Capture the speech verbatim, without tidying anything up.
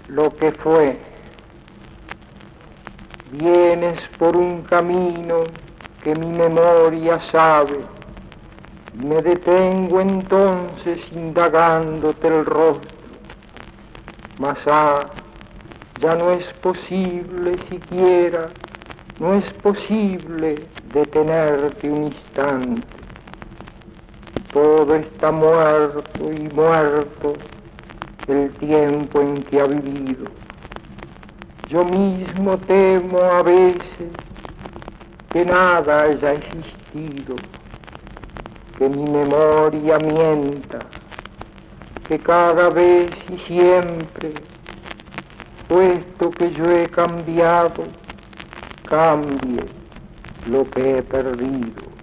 lo que fue. Vienes por un camino que mi memoria sabe, y me detengo entonces indagándote el rostro. Mas ah, ya no es posible siquiera, no es posible detenerte un instante. Todo está muerto y muerto el tiempo en que ha vivido. Yo mismo temo a veces que nada haya existido, que mi memoria mienta, que cada vez y siempre, puesto que yo he cambiado, cambie lo que he perdido.